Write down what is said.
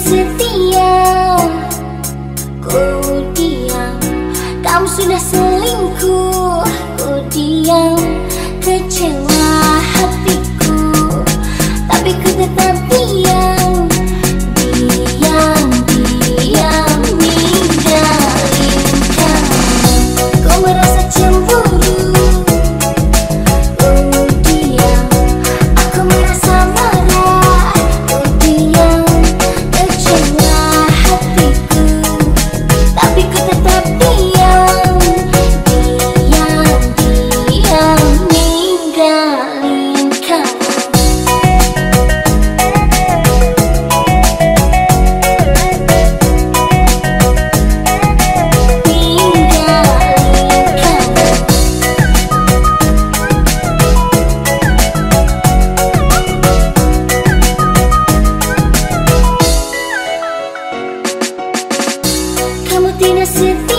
setia. Ku diam, kamu sudah selingkuh. Ku diam, kecewa hatiku, tapi ku tetap diam. Diam, diam, ninggalin kamu. Ku merasa cemburu. Ku diam, aku merasa marah. Ku diam, kecewa hatiku, tapi ku tetap diam. Diam, diam, ninggalin kamu. Kamu tidak setia.